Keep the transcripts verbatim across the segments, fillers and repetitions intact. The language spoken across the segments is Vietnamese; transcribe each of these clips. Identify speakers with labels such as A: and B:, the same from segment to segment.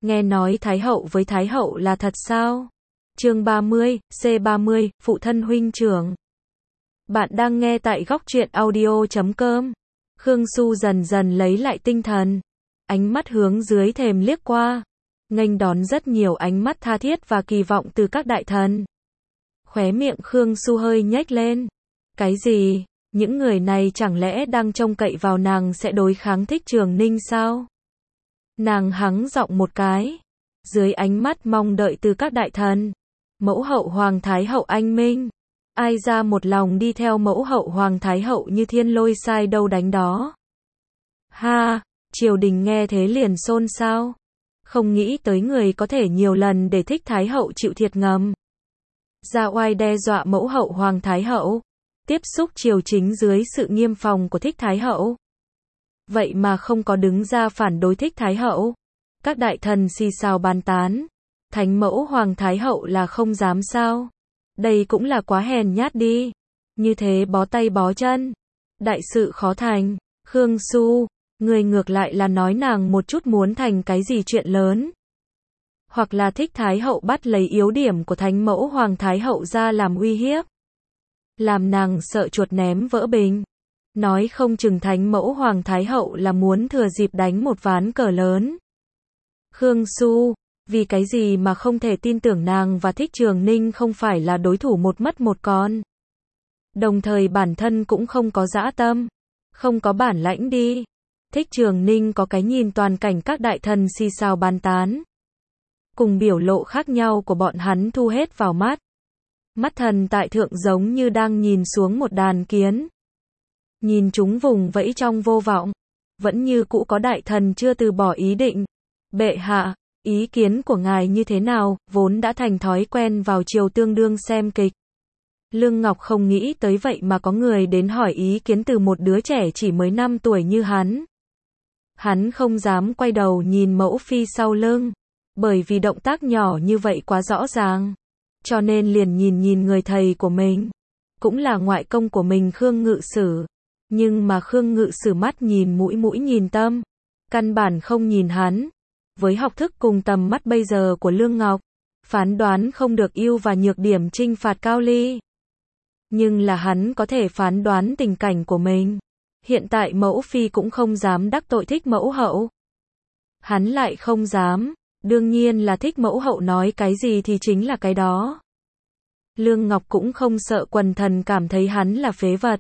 A: nghe nói Thái hậu với Thái hậu là thật sao? Chương ba mươi, C ba mươi, phụ thân huynh trưởng. Bạn đang nghe tại góc truyện audio chấm com. Khương Su dần dần lấy lại tinh thần, ánh mắt hướng dưới thềm liếc qua, nghênh đón rất nhiều ánh mắt tha thiết và kỳ vọng từ các đại thần. Khóe miệng Khương Su hơi nhếch lên. Cái gì? Những người này chẳng lẽ đang trông cậy vào nàng sẽ đối kháng Thích Trường Ninh sao? Nàng hắng giọng một cái, dưới ánh mắt mong đợi từ các đại thần. Mẫu hậu Hoàng Thái hậu anh minh, ai ra một lòng đi theo mẫu hậu Hoàng Thái hậu như thiên lôi sai đâu đánh đó. Ha, triều đình nghe thế liền xôn xao, không nghĩ tới người có thể nhiều lần để Thích Thái hậu chịu thiệt ngầm. Ra oai đe dọa mẫu hậu Hoàng Thái hậu, tiếp xúc triều chính dưới sự nghiêm phòng của Thích Thái hậu. Vậy mà không có đứng ra phản đối Thích Thái hậu. Các đại thần xì xào bàn tán. Thánh mẫu Hoàng Thái hậu là không dám sao? Đây cũng là quá hèn nhát đi. Như thế bó tay bó chân. Đại sự khó thành. Khương Su, người ngược lại là nói nàng một chút muốn thành cái gì chuyện lớn. Hoặc là Thích Thái hậu bắt lấy yếu điểm của thánh mẫu Hoàng Thái hậu ra làm uy hiếp. Làm nàng sợ chuột ném vỡ bình. Nói không chừng thánh mẫu Hoàng Thái hậu là muốn thừa dịp đánh một ván cờ lớn. Khương Su, vì cái gì mà không thể tin tưởng nàng và Thích Trường Ninh không phải là đối thủ một mất một con. Đồng thời bản thân cũng không có dã tâm, không có bản lãnh đi. Thích Trường Ninh có cái nhìn toàn cảnh các đại thần xì xào bàn tán. Cùng biểu lộ khác nhau của bọn hắn thu hết vào mắt. Mắt thần tại thượng giống như đang nhìn xuống một đàn kiến. Nhìn chúng vùng vẫy trong vô vọng. Vẫn như cũ có đại thần chưa từ bỏ ý định. Bệ hạ, ý kiến của ngài như thế nào, vốn đã thành thói quen vào chiều tương đương xem kịch. Lương Ngọc không nghĩ tới vậy mà có người đến hỏi ý kiến từ một đứa trẻ chỉ mới năm tuổi như hắn. Hắn không dám quay đầu nhìn mẫu phi sau lưng, bởi vì động tác nhỏ như vậy quá rõ ràng. Cho nên liền nhìn nhìn người thầy của mình, cũng là ngoại công của mình Khương Ngự Sử. Nhưng mà Khương Ngự Sử mắt nhìn mũi mũi nhìn tâm, căn bản không nhìn hắn. Với học thức cùng tầm mắt bây giờ của Lương Ngọc, phán đoán không được ưu và nhược điểm trinh phạt Cao Ly. Nhưng là hắn có thể phán đoán tình cảnh của mình. Hiện tại mẫu phi cũng không dám đắc tội Thích mẫu hậu. Hắn lại không dám, đương nhiên là Thích mẫu hậu nói cái gì thì chính là cái đó. Lương Ngọc cũng không sợ quần thần cảm thấy hắn là phế vật.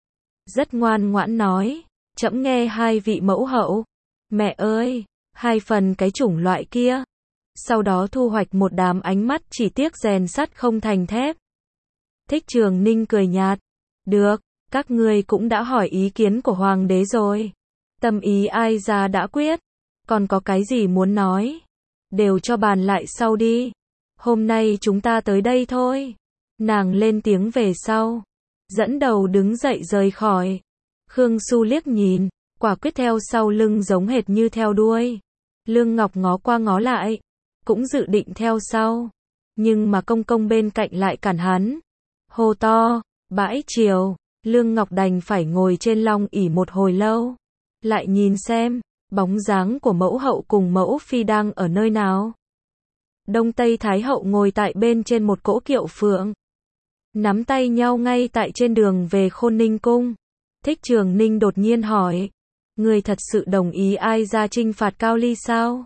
A: Rất ngoan ngoãn nói, trẫm nghe hai vị mẫu hậu. Mẹ ơi, hai phần cái chủng loại kia. Sau đó thu hoạch một đám ánh mắt chỉ tiếc rèn sắt không thành thép. Thích Trường Ninh cười nhạt. Được, các ngươi cũng đã hỏi ý kiến của hoàng đế rồi. Tâm ý ai ra đã quyết. Còn có cái gì muốn nói? Đều cho bàn lại sau đi. Hôm nay chúng ta tới đây thôi. Nàng lên tiếng về sau, dẫn đầu đứng dậy rời khỏi. Khương Su liếc nhìn, quả quyết theo sau lưng giống hệt như theo đuôi. Lương Ngọc ngó qua ngó lại, cũng dự định theo sau. Nhưng mà công công bên cạnh lại cản hắn. Hô to, bãi triều. Lương Ngọc đành phải ngồi trên long ỷ một hồi lâu. Lại nhìn xem, bóng dáng của mẫu hậu cùng mẫu phi đang ở nơi nào. Đông Tây Thái hậu ngồi tại bên trên một cỗ kiệu phượng. Nắm tay nhau ngay tại trên đường về Khôn Ninh cung. Thích Trường Ninh đột nhiên hỏi. Người thật sự đồng ý ai ra trinh phạt Cao Ly sao?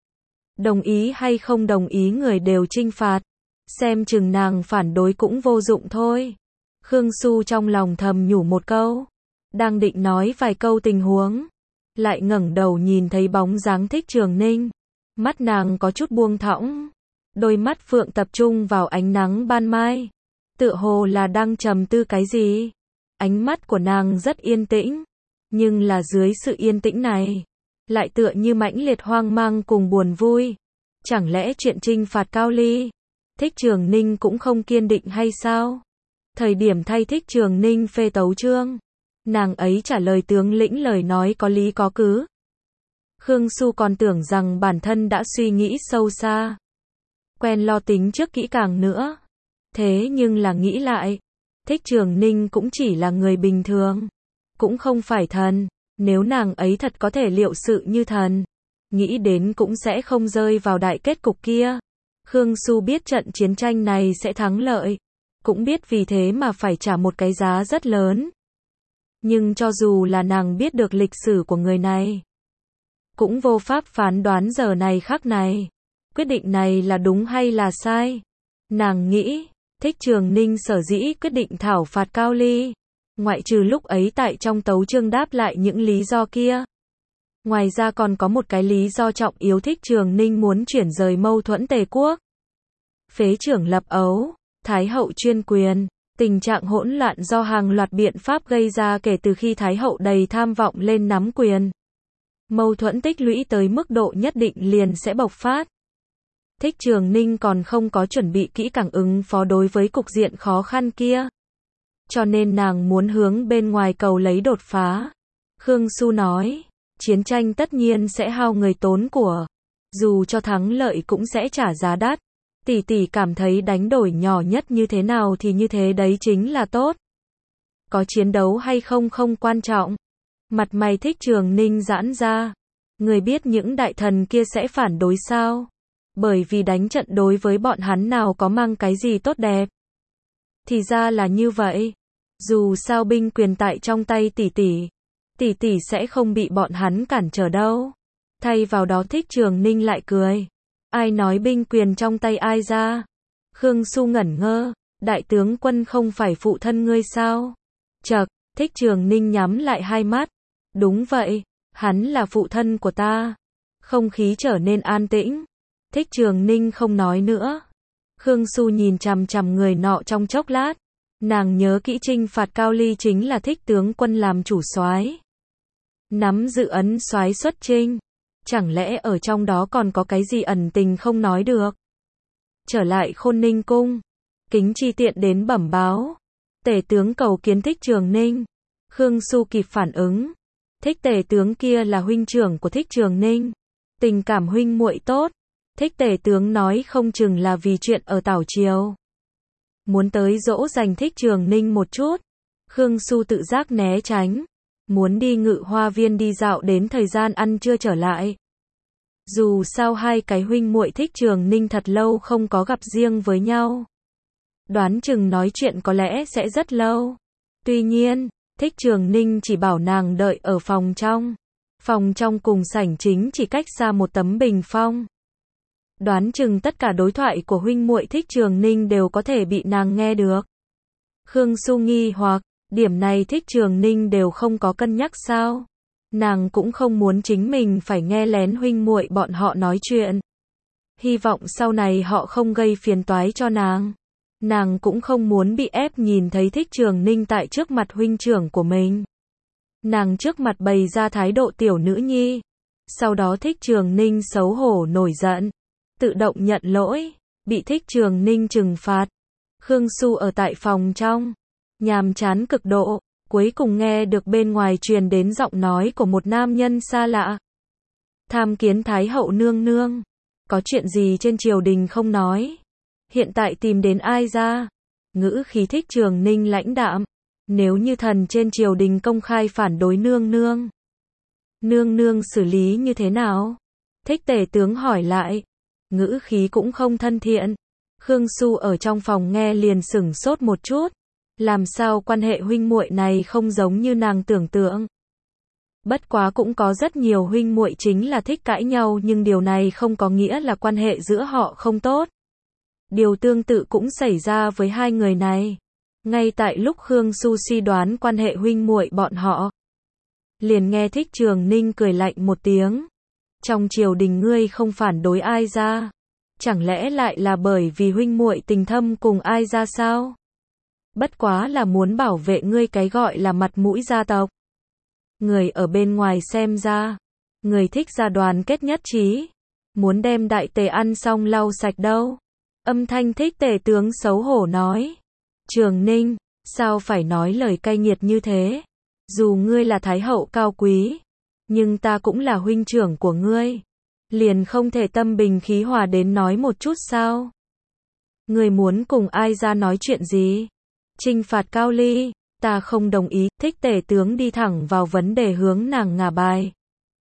A: Đồng ý hay không đồng ý người đều trinh phạt. Xem chừng nàng phản đối cũng vô dụng thôi. Khương Su trong lòng thầm nhủ một câu. Đang định nói vài câu tình huống. Lại ngẩng đầu nhìn thấy bóng dáng Thích Trường Ninh. Mắt nàng có chút buông thõng. Đôi mắt phượng tập trung vào ánh nắng ban mai. Tựa hồ là đang trầm tư cái gì. Ánh mắt của nàng rất yên tĩnh. Nhưng là dưới sự yên tĩnh này, lại tựa như mãnh liệt hoang mang cùng buồn vui. Chẳng lẽ chuyện trinh phạt Cao Ly, Thích Trường Ninh cũng không kiên định hay sao? Thời điểm thay Thích Trường Ninh phê tấu chương, nàng ấy trả lời tướng lĩnh lời nói có lý có cứ. Khương Su còn tưởng rằng bản thân đã suy nghĩ sâu xa, quen lo tính trước kỹ càng nữa. Thế nhưng là nghĩ lại, Thích Trường Ninh cũng chỉ là người bình thường, cũng không phải thần. Nếu nàng ấy thật có thể liệu sự như thần, nghĩ đến cũng sẽ không rơi vào đại kết cục kia. Khương Su biết trận chiến tranh này sẽ thắng lợi, cũng biết vì thế mà phải trả một cái giá rất lớn. Nhưng cho dù là nàng biết được lịch sử của người này, cũng vô pháp phán đoán giờ này khắc này, quyết định này là đúng hay là sai. Nàng nghĩ, Thích Trường Ninh sở dĩ quyết định thảo phạt Cao Ly, ngoại trừ lúc ấy tại trong tấu chương đáp lại những lý do kia. Ngoài ra còn có một cái lý do trọng yếu, Thích Trường Ninh muốn chuyển rời mâu thuẫn Tề quốc. Phế trưởng lập ấu, Thái hậu chuyên quyền, tình trạng hỗn loạn do hàng loạt biện pháp gây ra kể từ khi Thái hậu đầy tham vọng lên nắm quyền. Mâu thuẫn tích lũy tới mức độ nhất định liền sẽ bộc phát. Thích Trường Ninh còn không có chuẩn bị kỹ càng ứng phó đối với cục diện khó khăn kia. Cho nên nàng muốn hướng bên ngoài cầu lấy đột phá. Khương Su nói, chiến tranh tất nhiên sẽ hao người tốn của. Dù cho thắng lợi cũng sẽ trả giá đắt. Tỷ tỷ cảm thấy đánh đổi nhỏ nhất như thế nào thì như thế đấy chính là tốt. Có chiến đấu hay không không quan trọng. Mặt mày Thích Trường Ninh giãn ra. Người biết những đại thần kia sẽ phản đối sao? Bởi vì đánh trận đối với bọn hắn nào có mang cái gì tốt đẹp. Thì ra là như vậy. Dù sao binh quyền tại trong tay tỷ tỷ, tỷ tỷ sẽ không bị bọn hắn cản trở đâu. Thay vào đó Thích Trường Ninh lại cười. Ai nói binh quyền trong tay ai ra? Khương Su ngẩn ngơ, đại tướng quân không phải phụ thân ngươi sao? Chậc, Thích Trường Ninh nhắm lại hai mắt. Đúng vậy, hắn là phụ thân của ta. Không khí trở nên an tĩnh. Thích Trường Ninh không nói nữa. Khương Su nhìn chằm chằm người nọ trong chốc lát. Nàng nhớ kỹ trinh phạt Cao Ly chính là Thích tướng quân làm chủ soái, nắm giữ ấn soái xuất chinh. Chẳng lẽ ở trong đó còn có cái gì ẩn tình không nói được? Trở lại Khôn Ninh cung, Kính Chi tiện đến bẩm báo. Tể tướng cầu kiến Thích Trường Ninh. Khương Su kịp phản ứng. Thích tể tướng kia là huynh trưởng của Thích Trường Ninh. Tình cảm huynh muội tốt. Thích tể tướng nói không chừng là vì chuyện ở Tảo Triều. Muốn tới dỗ dành Thích Trường Ninh một chút. Khương Su tự giác né tránh. Muốn đi Ngự Hoa Viên đi dạo đến thời gian ăn trưa trở lại. Dù sao hai cái huynh muội Thích Trường Ninh thật lâu không có gặp riêng với nhau. Đoán chừng nói chuyện có lẽ sẽ rất lâu. Tuy nhiên, Thích Trường Ninh chỉ bảo nàng đợi ở phòng trong. Phòng trong cùng sảnh chính chỉ cách xa một tấm bình phong. Đoán chừng tất cả đối thoại của huynh muội Thích Trường Ninh đều có thể bị nàng nghe được. Khương Su nghi hoặc, điểm này Thích Trường Ninh đều không có cân nhắc sao? Nàng cũng không muốn chính mình phải nghe lén huynh muội bọn họ nói chuyện. Hy vọng sau này họ không gây phiền toái cho nàng. Nàng cũng không muốn bị ép nhìn thấy Thích Trường Ninh tại trước mặt huynh trưởng của mình. Nàng trước mặt bày ra thái độ tiểu nữ nhi. Sau đó Thích Trường Ninh xấu hổ nổi giận. Tự động nhận lỗi. Bị Thích Trường Ninh trừng phạt. Khương Su ở tại phòng trong. Nhàm chán cực độ. Cuối cùng nghe được bên ngoài truyền đến giọng nói của một nam nhân xa lạ. Tham kiến Thái hậu nương nương. Có chuyện gì trên triều đình không nói? Hiện tại tìm đến ai ra? Ngữ khí Thích Trường Ninh lãnh đạm. Nếu như thần trên triều đình công khai phản đối nương nương, nương nương xử lý như thế nào? Thích tể tướng hỏi lại. Ngữ khí cũng không thân thiện. Khương Su ở trong phòng nghe liền sửng sốt một chút. Làm sao quan hệ huynh muội này không giống như nàng tưởng tượng? Bất quá cũng có rất nhiều huynh muội chính là thích cãi nhau, nhưng điều này không có nghĩa là quan hệ giữa họ không tốt. Điều tương tự cũng xảy ra với hai người này. Ngay tại lúc Khương Su suy đoán quan hệ huynh muội bọn họ, liền nghe Thích Trường Ninh cười lạnh một tiếng. Trong triều đình ngươi không phản đối ai ra? Chẳng lẽ lại là bởi vì huynh muội tình thâm cùng ai ra sao? Bất quá là muốn bảo vệ ngươi cái gọi là mặt mũi gia tộc. Người ở bên ngoài xem ra, người thích gia đoàn kết nhất trí, muốn đem đại tề ăn xong lau sạch đâu. Âm thanh Thích tể tướng xấu hổ nói. Trường Ninh, sao phải nói lời cay nghiệt như thế? Dù ngươi là thái hậu cao quý, nhưng ta cũng là huynh trưởng của ngươi. Liền không thể tâm bình khí hòa đến nói một chút sao? Ngươi muốn cùng ai ra nói chuyện gì? Trinh phạt Cao Ly, ta không đồng ý. Thích tể tướng đi thẳng vào vấn đề hướng nàng ngả bài.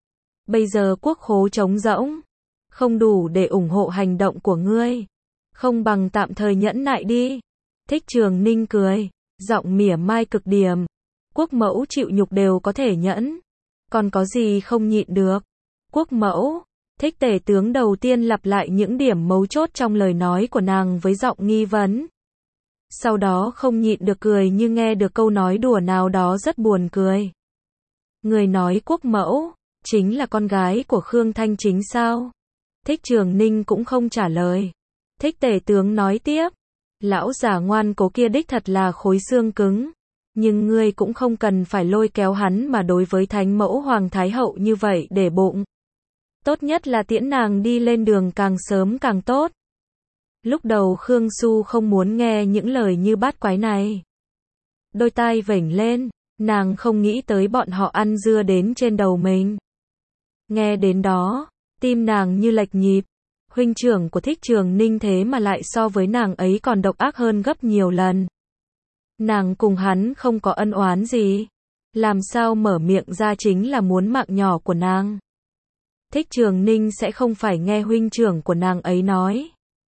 A: Bây giờ quốc khố trống rỗng, không đủ để ủng hộ hành động của ngươi. Không bằng tạm thời nhẫn nại đi. Thích Trường Ninh cười, giọng mỉa mai cực điểm. Quốc mẫu chịu nhục đều có thể nhẫn. Còn có gì không nhịn được? Quốc mẫu, Thích tể tướng đầu tiên lặp lại những điểm mấu chốt trong lời nói của nàng với giọng nghi vấn. Sau đó không nhịn được cười như nghe được câu nói đùa nào đó rất buồn cười. Người nói quốc mẫu, chính là con gái của Khương Thanh Chính sao? Thích Trường Ninh cũng không trả lời. Thích tể tướng nói tiếp. Lão già ngoan cố kia đích thật là khối xương cứng. Nhưng ngươi cũng không cần phải lôi kéo hắn mà đối với thánh mẫu Hoàng Thái Hậu như vậy để bụng. Tốt nhất là tiễn nàng đi lên đường càng sớm càng tốt. Lúc đầu Khương Su không muốn nghe những lời như bát quái này. Đôi tai vểnh lên, nàng không nghĩ tới bọn họ ăn dưa đến trên đầu mình. Nghe đến đó, tim nàng như lệch nhịp. Huynh trưởng của Thích Trường Ninh thế mà lại so với nàng ấy còn độc ác hơn gấp nhiều lần. Nàng cùng hắn không có ân oán gì. Làm sao mở miệng ra chính là muốn mạng nhỏ của nàng. Thích Trường Ninh sẽ không phải nghe huynh trưởng của nàng ấy nói.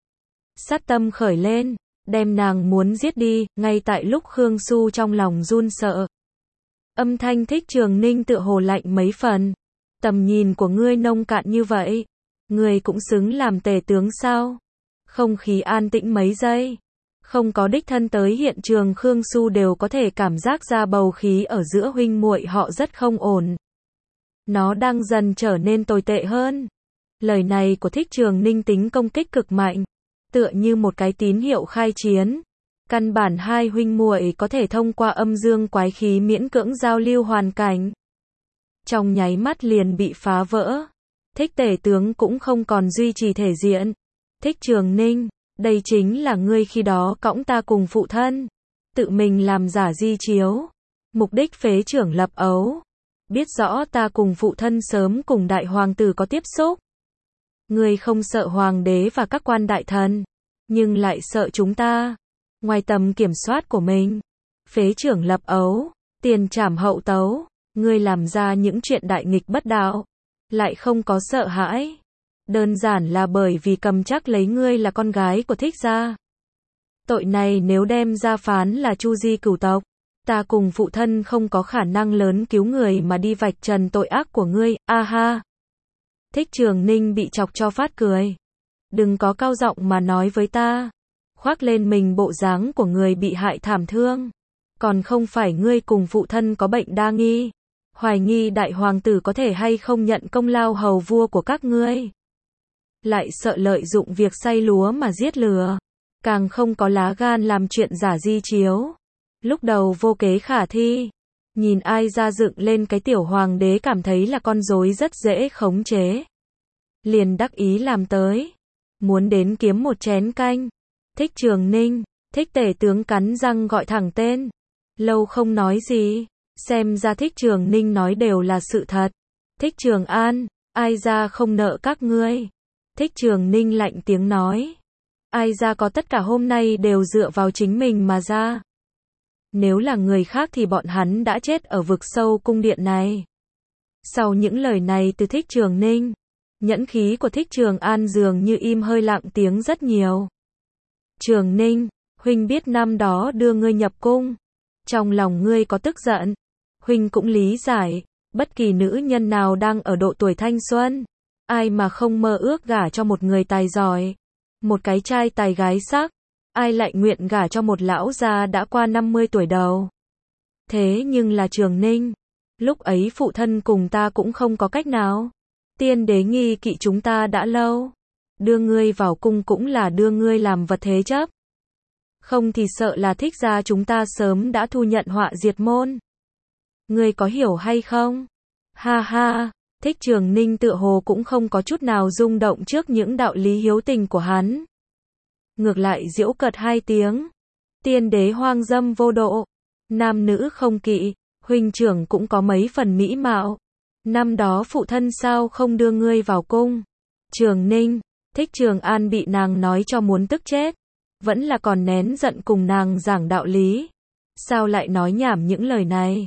A: Sát tâm khởi lên, đem nàng muốn giết đi, ngay tại lúc Khương Su trong lòng run sợ. Âm thanh Thích Trường Ninh tựa hồ lạnh mấy phần. Tầm nhìn của ngươi nông cạn như vậy, ngươi cũng xứng làm tể tướng sao? Không khí an tĩnh mấy giây. Không có đích thân tới hiện trường, Khương Su đều có thể cảm giác ra bầu khí ở giữa huynh muội họ rất không ổn. Nó đang dần trở nên tồi tệ hơn. Lời này của Thích Trường Ninh tính công kích cực mạnh, tựa như một cái tín hiệu khai chiến. Căn bản hai huynh muội có thể thông qua âm dương quái khí miễn cưỡng giao lưu hoàn cảnh. Trong nháy mắt liền bị phá vỡ. Thích tể tướng cũng không còn duy trì thể diện. Thích Trường Ninh, đây chính là ngươi khi đó cõng ta cùng phụ thân, tự mình làm giả di chiếu, mục đích phế trưởng lập ấu. Biết rõ ta cùng phụ thân sớm cùng đại hoàng tử có tiếp xúc. Ngươi không sợ hoàng đế và các quan đại thần, nhưng lại sợ chúng ta, ngoài tầm kiểm soát của mình. Phế trưởng lập ấu, tiền trảm hậu tấu, ngươi làm ra những chuyện đại nghịch bất đạo, lại không có sợ hãi. Đơn giản là bởi vì cầm chắc lấy ngươi là con gái của Thích gia. Tội này nếu đem ra phán là chu di cửu tộc, ta cùng phụ thân không có khả năng lớn cứu người mà đi vạch trần tội ác của ngươi, a ha. Thích Trường Ninh bị chọc cho phát cười. Đừng có cao giọng mà nói với ta. Khoác lên mình bộ dáng của người bị hại thảm thương. Còn không phải ngươi cùng phụ thân có bệnh đa nghi. Hoài nghi đại hoàng tử có thể hay không nhận công lao hầu vua của các ngươi. Lại sợ lợi dụng việc xay lúa mà giết lừa. Càng không có lá gan làm chuyện giả di chiếu. Lúc đầu vô kế khả thi. Nhìn ai ra dựng lên cái tiểu hoàng đế cảm thấy là con rối rất dễ khống chế. Liền đắc ý làm tới. Muốn đến kiếm một chén canh. Thích Trường Ninh, Thích tể tướng cắn răng gọi thẳng tên. Lâu không nói gì. Xem ra Thích Trường Ninh nói đều là sự thật. Thích Trường An, ai ra không nợ các ngươi. Thích Trường Ninh lạnh tiếng nói. Ai ra có tất cả hôm nay đều dựa vào chính mình mà ra. Nếu là người khác thì bọn hắn đã chết ở vực sâu cung điện này. Sau những lời này từ Thích Trường Ninh, nhẫn khí của Thích Trường An dường như im hơi lặng tiếng rất nhiều. Trường Ninh, huynh biết năm đó đưa ngươi nhập cung. Trong lòng ngươi có tức giận. Huynh cũng lý giải, bất kỳ nữ nhân nào đang ở độ tuổi thanh xuân, ai mà không mơ ước gả cho một người tài giỏi, một cái trai tài gái sắc, ai lại nguyện gả cho một lão già đã qua năm mươi tuổi đầu. Thế nhưng là Trường Ninh, lúc ấy phụ thân cùng ta cũng không có cách nào. Tiên đế nghi kỵ chúng ta đã lâu. Đưa ngươi vào cung cũng là đưa ngươi làm vật thế chấp. Không thì sợ là Thích gia chúng ta sớm đã thu nhận họa diệt môn. Ngươi có hiểu hay không? Ha ha, Thích Trường Ninh tựa hồ cũng không có chút nào rung động trước những đạo lý hiếu tình của hắn. Ngược lại giễu cợt hai tiếng. Tiên đế hoang dâm vô độ. Nam nữ không kỵ, huynh trưởng cũng có mấy phần mỹ mạo. Năm đó phụ thân sao không đưa ngươi vào cung? Trường Ninh, Thích Trường An bị nàng nói cho muốn tức chết. Vẫn là còn nén giận cùng nàng giảng đạo lý. Sao lại nói nhảm những lời này?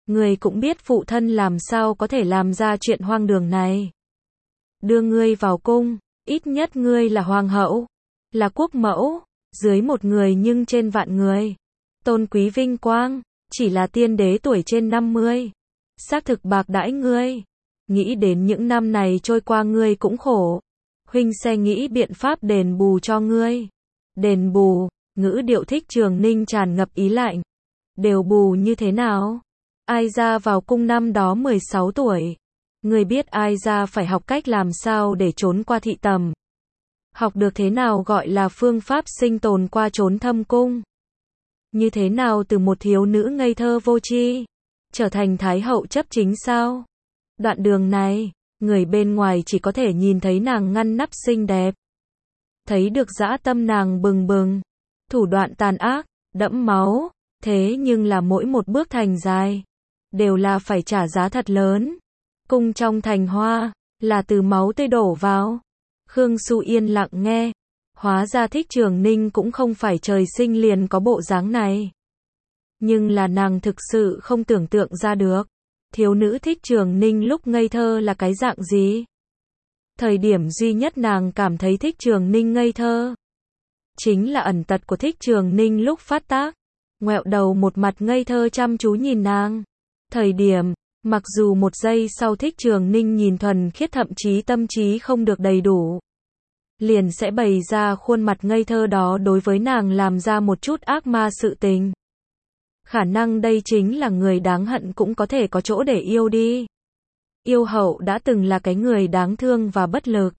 A: Ngươi cũng biết phụ thân làm sao có thể làm ra chuyện hoang đường này. Đưa ngươi vào cung, ít nhất ngươi là hoàng hậu, là quốc mẫu, dưới một người nhưng trên vạn người. Tôn quý vinh quang, chỉ là tiên đế tuổi trên năm mươi. Xác thực bạc đãi ngươi. Nghĩ đến những năm này trôi qua ngươi cũng khổ. Huynh sẽ nghĩ biện pháp đền bù cho ngươi. Đền bù, ngữ điệu Thích Trường Ninh tràn ngập ý lạnh. Đều bù như thế nào? Ai ra vào cung năm đó mười sáu tuổi. Ngươi biết ai ra phải học cách làm sao để trốn qua thị tầm. Học được thế nào gọi là phương pháp sinh tồn qua trốn thâm cung. Như thế nào từ một thiếu nữ ngây thơ vô tri trở thành thái hậu chấp chính sao? Đoạn đường này, người bên ngoài chỉ có thể nhìn thấy nàng ngăn nắp xinh đẹp. Thấy được dã tâm nàng bừng bừng, thủ đoạn tàn ác, đẫm máu, thế nhưng là mỗi một bước thành dài, đều là phải trả giá thật lớn. Cung trong thành hoa, là từ máu tươi đổ vào. Khương Su yên lặng nghe, hóa ra Thích Trường Ninh cũng không phải trời sinh liền có bộ dáng này. Nhưng là nàng thực sự không tưởng tượng ra được, thiếu nữ Thích Trường Ninh lúc ngây thơ là cái dạng gì. Thời điểm duy nhất nàng cảm thấy Thích Trường Ninh ngây thơ, chính là ẩn tật của Thích Trường Ninh lúc phát tác, ngoẹo đầu một mặt ngây thơ chăm chú nhìn nàng. Thời điểm, mặc dù một giây sau Thích Trường Ninh nhìn thuần khiết thậm chí tâm trí không được đầy đủ, liền sẽ bày ra khuôn mặt ngây thơ đó đối với nàng làm ra một chút ác ma sự tình. Khả năng đây chính là người đáng hận cũng có thể có chỗ để yêu đi. Yêu hậu đã từng là cái người đáng thương và bất lực.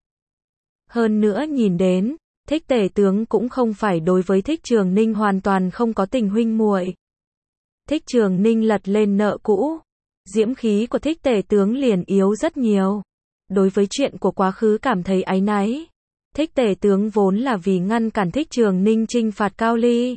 A: Hơn nữa nhìn đến, Thích tể tướng cũng không phải đối với Thích Trường Ninh hoàn toàn không có tình huynh muội. Thích Trường Ninh lật lên nợ cũ, diễm khí của Thích tể tướng liền yếu rất nhiều. Đối với chuyện của quá khứ cảm thấy áy náy. Thích tể tướng vốn là vì ngăn cản Thích Trường Ninh chinh phạt Cao Ly.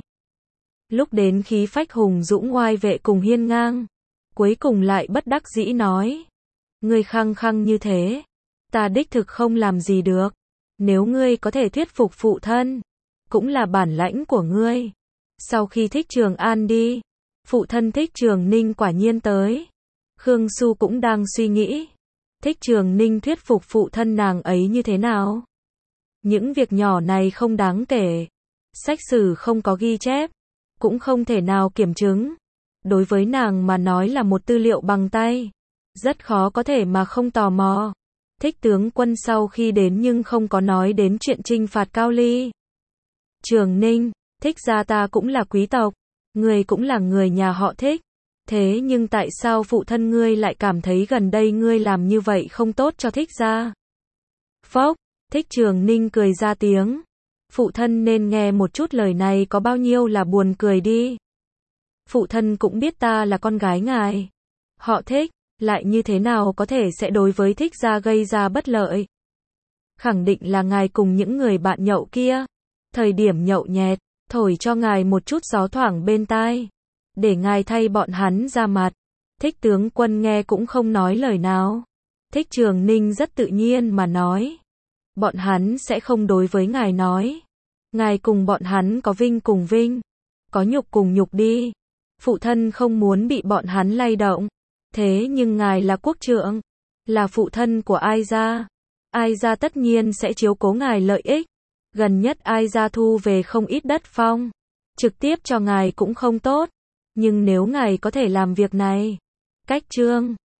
A: Lúc đến khí phách hùng dũng oai vệ cùng hiên ngang, cuối cùng lại bất đắc dĩ nói: ngươi khăng khăng như thế, ta đích thực không làm gì được. Nếu ngươi có thể thuyết phục phụ thân, cũng là bản lãnh của ngươi. Sau khi Thích Trường An đi, phụ thân Thích Trường Ninh quả nhiên tới. Khương Su cũng đang suy nghĩ, Thích Trường Ninh thuyết phục phụ thân nàng ấy như thế nào. Những việc nhỏ này không đáng kể, sách sử không có ghi chép, cũng không thể nào kiểm chứng. Đối với nàng mà nói là một tư liệu bằng tay, rất khó có thể mà không tò mò. Thích tướng quân sau khi đến nhưng không có nói đến chuyện chinh phạt Cao Ly. Trường Ninh, Thích gia ta cũng là quý tộc, ngươi cũng là người nhà họ Thích. Thế nhưng tại sao phụ thân ngươi lại cảm thấy gần đây ngươi làm như vậy không tốt cho Thích gia? Phốc, Thích Trường Ninh cười ra tiếng. Phụ thân nên nghe một chút lời này có bao nhiêu là buồn cười đi. Phụ thân cũng biết ta là con gái ngài. Họ Thích, lại như thế nào có thể sẽ đối với Thích gia gây ra bất lợi. Khẳng định là ngài cùng những người bạn nhậu kia. Thời điểm nhậu nhẹt, thổi cho ngài một chút gió thoảng bên tai. Để ngài thay bọn hắn ra mặt. Thích tướng quân nghe cũng không nói lời nào. Thích Trường Ninh rất tự nhiên mà nói. Bọn hắn sẽ không đối với ngài nói. Ngài cùng bọn hắn có vinh cùng vinh, có nhục cùng nhục đi. Phụ thân không muốn bị bọn hắn lay động. Thế nhưng ngài là quốc trưởng, là phụ thân của Ai gia. Ai gia tất nhiên sẽ chiếu cố ngài lợi ích. Gần nhất Ai gia thu về không ít đất phong, trực tiếp cho ngài cũng không tốt. Nhưng nếu ngài có thể làm việc này, cách trương